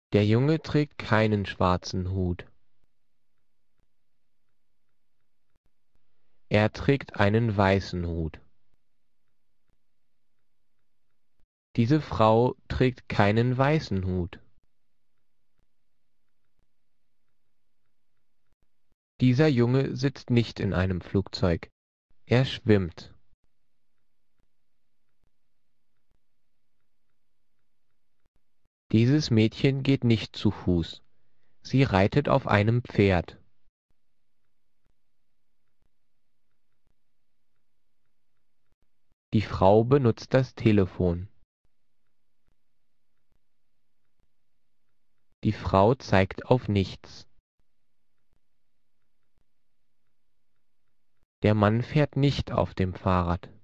Der Junge trägt keinen schwarzen Hut. Er trägt einen weißen Hut. Diese Frau trägt keinen weißen Hut. Dieser Junge sitzt nicht in einem Flugzeug. Er schwimmt. Dieses Mädchen geht nicht zu Fuß. Sie reitet auf einem Pferd. Die Frau benutzt das Telefon. Die Frau zeigt auf nichts. Der Mann fährt nicht auf dem Fahrrad.